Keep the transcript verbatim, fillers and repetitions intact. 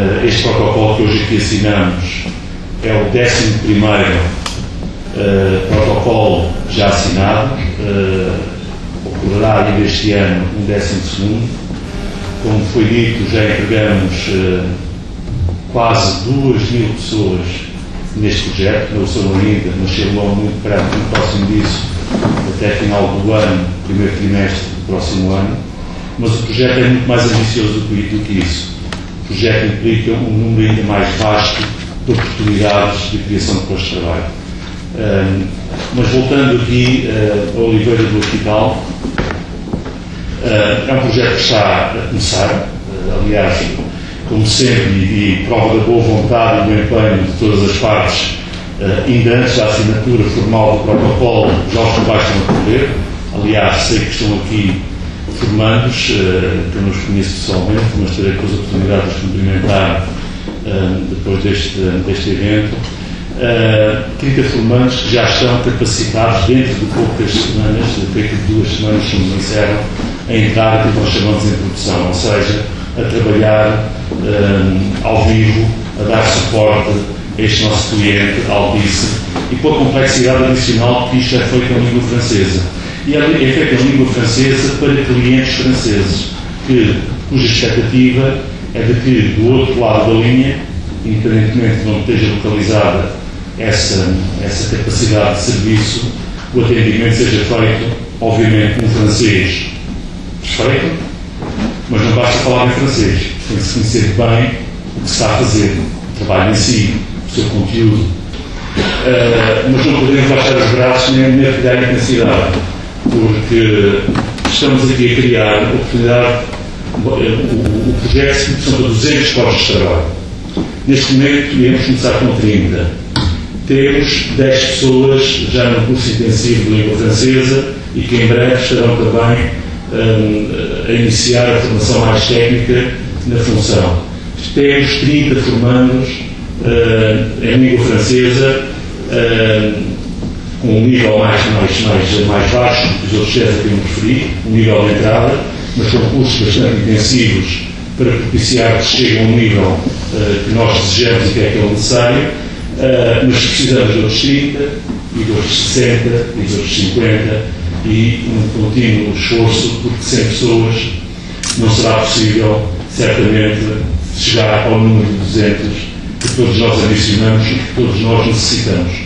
Uh, este protocolo que hoje aqui assinamos é o décimo primeiro uh, protocolo já assinado. Uh, ocorrerá ainda este ano um décimo segundo. Como foi dito, já entregamos uh, quase duas mil pessoas neste projeto. Não são ainda, mas chegam muito perto, muito próximo disso, até final do ano, primeiro trimestre do próximo ano. Mas o projeto é muito mais ambicioso do que isso. O projeto implica um número ainda mais vasto de oportunidades de criação de postos de trabalho. Um, mas voltando aqui uh, ao Oliveira do Hospital, uh, é um projeto que está a começar, uh, aliás, como sempre, e, e prova da boa vontade e do empenho de todas as partes, uh, ainda antes da assinatura formal do protocolo, já os trabalhos estão a correr. Aliás, sei que estão aqui formandos, uh, que eu não os conheço pessoalmente, mas terei depois a oportunidade de os cumprimentar uh, depois deste, deste evento. Uh, trinta formandos que já estão capacitados dentro de poucas semanas, dentro de duas semanas, como me disseram, a entrar aquilo que nós chamamos de produção, ou seja, a trabalhar uh, ao vivo, a dar suporte a este nosso cliente, Altice, e com a complexidade adicional que isto é feito em língua francesa. E é feito em língua francesa para clientes franceses, que, cuja expectativa é de que, do outro lado da linha, independentemente de onde esteja localizada essa, essa capacidade de serviço, o atendimento seja feito, obviamente, num francês perfeito, mas não basta falar em francês, tem que se conhecer bem o que se está a fazer, o trabalho em si, o seu conteúdo. Uh, mas não podemos baixar os braços nem, nem criar intensidade, porque estamos aqui a criar a oportunidade. O, o, o projeto são para duzentos postos de trabalho. Neste momento, iremos começar com trinta. Temos dez pessoas já no curso intensivo de língua francesa e que em breve estarão também um, a iniciar a formação mais técnica na função. Temos trinta formandos uh, em língua francesa, uh, com um nível mais, mais, mais, mais baixo do que os outros dez a que eu me referi, um nível de entrada, mas com cursos bastante intensivos para propiciar que cheguem a um nível uh, que nós desejamos e que é aquele necessário, uh, mas precisamos de outros trinta, e de outros sessenta, e de outros cinquenta, e um contínuo esforço, porque sem pessoas não será possível, certamente, chegar ao número de duzentos que todos nós ambicionamos e que todos nós necessitamos.